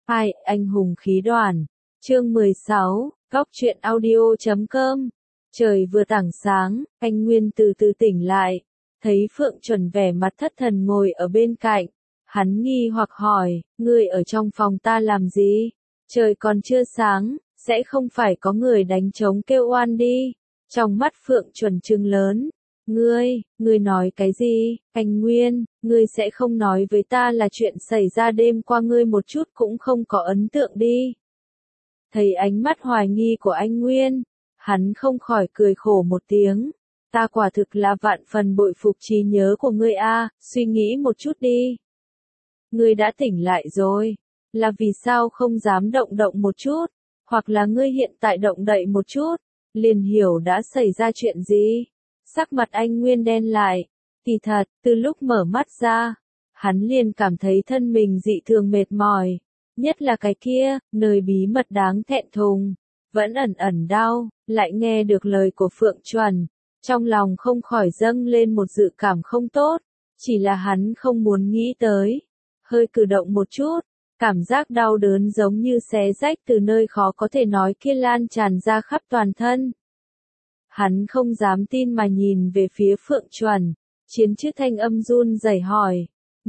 Hai, anh hùng khí đoàn. Chương 16, Góc truyện audio.com. Trời vừa tảng sáng, anh Nguyên từ từ tỉnh lại, thấy Phượng Chuẩn vẻ mặt thất thần ngồi ở bên cạnh. Hắn nghi hoặc hỏi, ngươi ở trong phòng ta làm gì? Trời còn chưa sáng, sẽ không phải có người đánh trống kêu oan đi. Trong mắt Phượng Chuẩn trừng lớn. Ngươi nói cái gì? Anh Nguyên, ngươi sẽ không nói với ta là chuyện xảy ra đêm qua ngươi một chút cũng không có ấn tượng đi. Thấy ánh mắt hoài nghi của anh Nguyên, hắn không khỏi cười khổ một tiếng. Ta quả thực là vạn phần bội phục trí nhớ của ngươi a, suy nghĩ một chút đi. Ngươi đã tỉnh lại rồi, là vì sao không dám động động một chút, hoặc là ngươi hiện tại động đậy một chút, liền hiểu đã xảy ra chuyện gì. Sắc mặt anh Nguyên đen lại, kỳ thật, từ lúc mở mắt ra, hắn liền cảm thấy thân mình dị thường mệt mỏi, nhất là cái kia, nơi bí mật đáng thẹn thùng, vẫn ẩn ẩn đau, lại nghe được lời của Phượng Chuẩn, trong lòng không khỏi dâng lên một dự cảm không tốt, chỉ là hắn không muốn nghĩ tới, hơi cử động một chút, cảm giác đau đớn giống như xé rách từ nơi khó có thể nói kia lan tràn ra khắp toàn thân. Hắn không dám tin mà nhìn về phía Phượng Chuẩn, chiến chữ thanh âm run rẩy hỏi,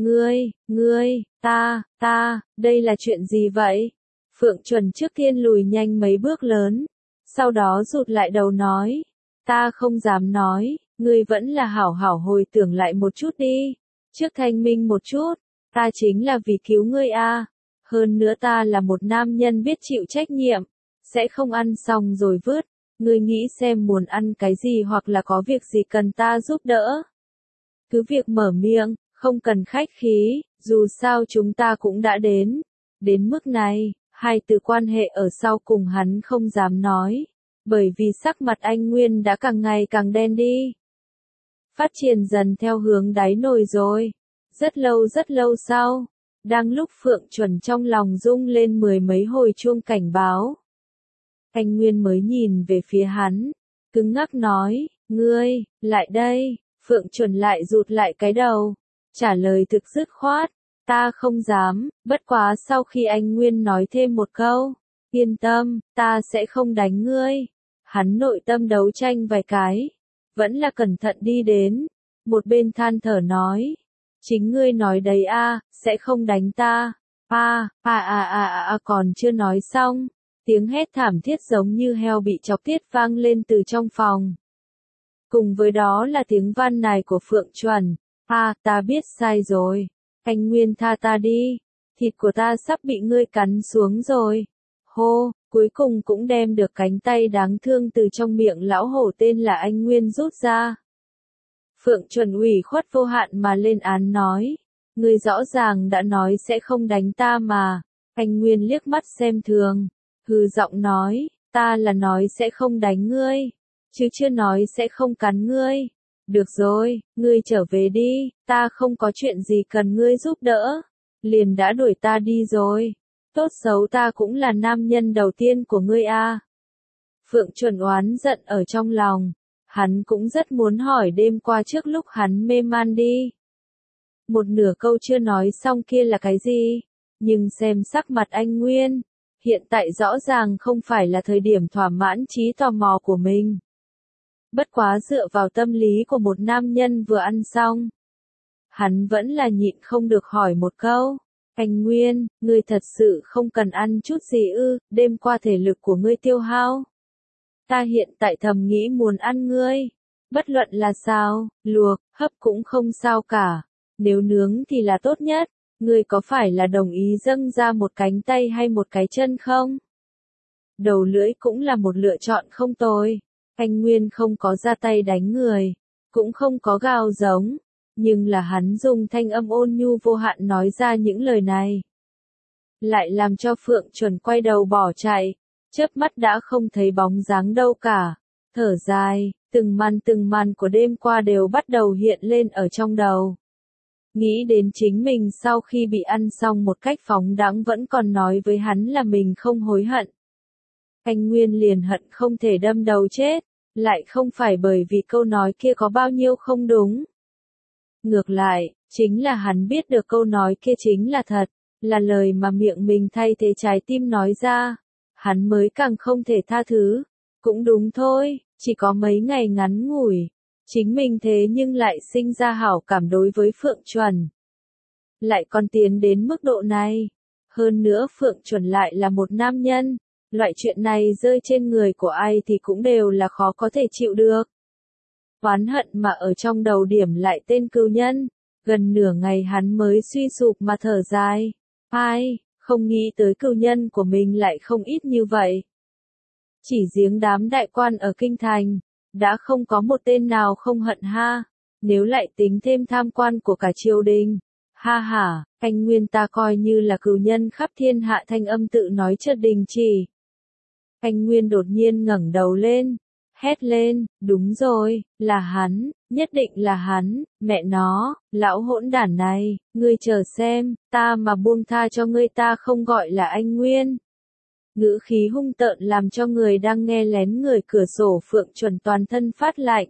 đây là chuyện gì vậy? Phượng Chuẩn trước tiên lùi nhanh mấy bước lớn, sau đó rụt lại đầu nói, ta không dám nói, ngươi vẫn là hảo hảo hồi tưởng lại một chút đi, trước thanh minh một chút, ta chính là vì cứu ngươi a, hơn nữa ta là một nam nhân biết chịu trách nhiệm, sẽ không ăn xong rồi vứt. Ngươi nghĩ xem muốn ăn cái gì hoặc là có việc gì cần ta giúp đỡ. Cứ việc mở miệng, không cần khách khí, dù sao chúng ta cũng đã đến mức này, hai từ quan hệ ở sau cùng hắn không dám nói, bởi vì sắc mặt anh Nguyên đã càng ngày càng đen đi. Phát triển dần theo hướng đáy nồi rồi. Rất lâu sau, đang lúc Phượng Chuẩn trong lòng rung lên mười mấy hồi chuông cảnh báo. Anh Nguyên mới nhìn về phía hắn, cứng ngắc nói, ngươi, lại đây, Phượng Chuẩn lại rụt lại cái đầu, trả lời thực dứt khoát, ta không dám, bất quá sau khi anh Nguyên nói thêm một câu, yên tâm, ta sẽ không đánh ngươi, hắn nội tâm đấu tranh vài cái, vẫn là cẩn thận đi đến, một bên than thở nói, chính ngươi nói đấy a, sẽ không đánh ta, còn chưa nói xong. Tiếng hét thảm thiết giống như heo bị chọc tiết vang lên từ trong phòng. Cùng với đó là tiếng van nài của Phượng Chuẩn. Ta biết sai rồi. Anh Nguyên tha ta đi. Thịt của ta sắp bị ngươi cắn xuống rồi. Hô, cuối cùng cũng đem được cánh tay đáng thương từ trong miệng lão hổ tên là anh Nguyên rút ra. Phượng Chuẩn ủy khuất vô hạn mà lên án nói. Ngươi rõ ràng đã nói sẽ không đánh ta mà. Anh Nguyên liếc mắt xem thường. Hừ giọng nói, ta là nói sẽ không đánh ngươi, chứ chưa nói sẽ không cắn ngươi. Được rồi, ngươi trở về đi, ta không có chuyện gì cần ngươi giúp đỡ. Liền đã đuổi ta đi rồi. Tốt xấu ta cũng là nam nhân đầu tiên của ngươi a. Phượng Chuẩn oán giận ở trong lòng. Hắn cũng rất muốn hỏi đêm qua trước lúc hắn mê man đi. Một nửa câu chưa nói xong kia là cái gì? Nhưng xem sắc mặt anh Nguyên. Hiện tại rõ ràng không phải là thời điểm thỏa mãn trí tò mò của mình. Bất quá dựa vào tâm lý của một nam nhân vừa ăn xong. Hắn vẫn là nhịn không được hỏi một câu. Anh Nguyên, ngươi thật sự không cần ăn chút gì ư, đêm qua thể lực của ngươi tiêu hao. Ta hiện tại thầm nghĩ muốn ăn ngươi. Bất luận là sao, luộc, hấp cũng không sao cả. Nếu nướng thì là tốt nhất. Ngươi có phải là đồng ý dâng ra một cánh tay hay một cái chân không? Đầu lưỡi cũng là một lựa chọn không tồi. Anh Nguyên không có ra tay đánh người, cũng không có gào giống, nhưng là hắn dùng thanh âm ôn nhu vô hạn nói ra những lời này. Lại làm cho Phượng Chuẩn quay đầu bỏ chạy, chớp mắt đã không thấy bóng dáng đâu cả. Thở dài, từng màn của đêm qua đều bắt đầu hiện lên ở trong đầu. Nghĩ đến chính mình sau khi bị ăn xong một cách phóng đãng vẫn còn nói với hắn là mình không hối hận. Anh Nguyên liền hận không thể đâm đầu chết, lại không phải bởi vì câu nói kia có bao nhiêu không đúng. Ngược lại, chính là hắn biết được câu nói kia chính là thật, là lời mà miệng mình thay thế trái tim nói ra, hắn mới càng không thể tha thứ. Cũng đúng thôi, chỉ có mấy ngày ngắn ngủi, chính mình thế nhưng lại sinh ra hảo cảm đối với Phượng Chuẩn. Lại còn tiến đến mức độ này. Hơn nữa Phượng Chuẩn lại là một nam nhân, loại chuyện này rơi trên người của ai thì cũng đều là khó có thể chịu được. Oán hận mà ở trong đầu điểm lại tên cừu nhân, gần nửa ngày hắn mới suy sụp mà thở dài. Ai, không nghĩ tới cừu nhân của mình lại không ít như vậy. Chỉ riêng đám đại quan ở kinh thành, đã không có một tên nào không hận ha, nếu lại tính thêm tham quan của cả triều đình. Ha ha, anh Nguyên ta coi như là cừu nhân khắp thiên hạ, thanh âm tự nói chợt đình chỉ. Anh Nguyên đột nhiên ngẩng đầu lên, hét lên, đúng rồi, là hắn, nhất định là hắn, mẹ nó, lão hỗn đản này, ngươi chờ xem, ta mà buông tha cho ngươi ta không gọi là anh Nguyên. Ngữ khí hung tợn làm cho người đang nghe lén người cửa sổ Phượng Chuẩn toàn thân phát lạnh.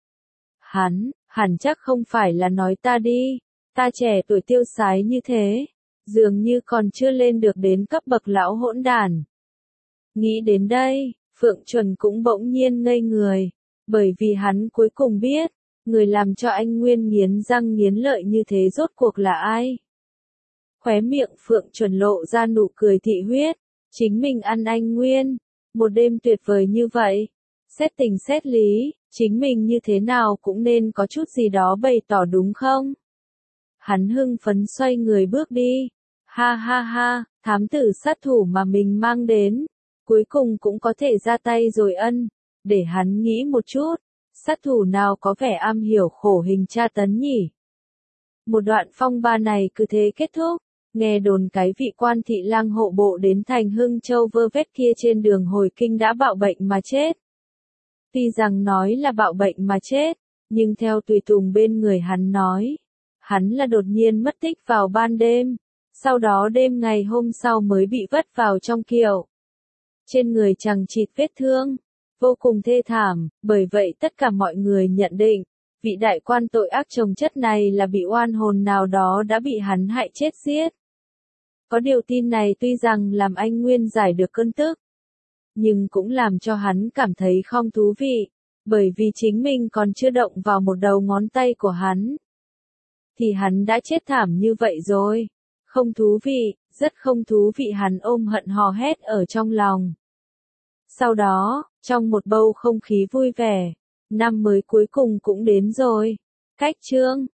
Hắn chắc không phải là nói ta đi, ta trẻ tuổi tiêu sái như thế, dường như còn chưa lên được đến cấp bậc lão hỗn đản. Nghĩ đến đây, Phượng Chuẩn cũng bỗng nhiên ngây người, bởi vì hắn cuối cùng biết, người làm cho anh Nguyên nghiến răng nghiến lợi như thế rốt cuộc là ai. Khóe miệng Phượng Chuẩn lộ ra nụ cười thị huyết, chính mình ăn anh Nguyên, một đêm tuyệt vời như vậy. Xét tình xét lý, chính mình như thế nào cũng nên có chút gì đó bày tỏ đúng không? Hắn hưng phấn xoay người bước đi. Ha ha ha, thám tử sát thủ mà mình mang đến, cuối cùng cũng có thể ra tay rồi ân. Để hắn nghĩ một chút, sát thủ nào có vẻ am hiểu khổ hình tra tấn nhỉ? Một đoạn phong ba này cứ thế kết thúc. Nghe đồn cái vị quan thị lang hộ bộ đến thành Hưng Châu vơ vét kia trên đường hồi kinh đã bạo bệnh mà chết. Tuy rằng nói là bạo bệnh mà chết, nhưng theo tùy tùng bên người hắn nói, hắn là đột nhiên mất tích vào ban đêm, sau đó đêm ngày hôm sau mới bị vất vào trong kiệu. Trên người chằng chịt vết thương, vô cùng thê thảm, bởi vậy tất cả mọi người nhận định, vị đại quan tội ác chồng chất này là bị oan hồn nào đó đã bị hắn hại chết giết. Có điều tin này tuy rằng làm anh Nguyên giải được cơn tức, nhưng cũng làm cho hắn cảm thấy không thú vị, bởi vì chính mình còn chưa động vào một đầu ngón tay của hắn. Thì hắn đã chết thảm như vậy rồi. Không thú vị, rất không thú vị, hắn ôm hận hò hét ở trong lòng. Sau đó, trong một bầu không khí vui vẻ, năm mới cuối cùng cũng đến rồi. Cách chương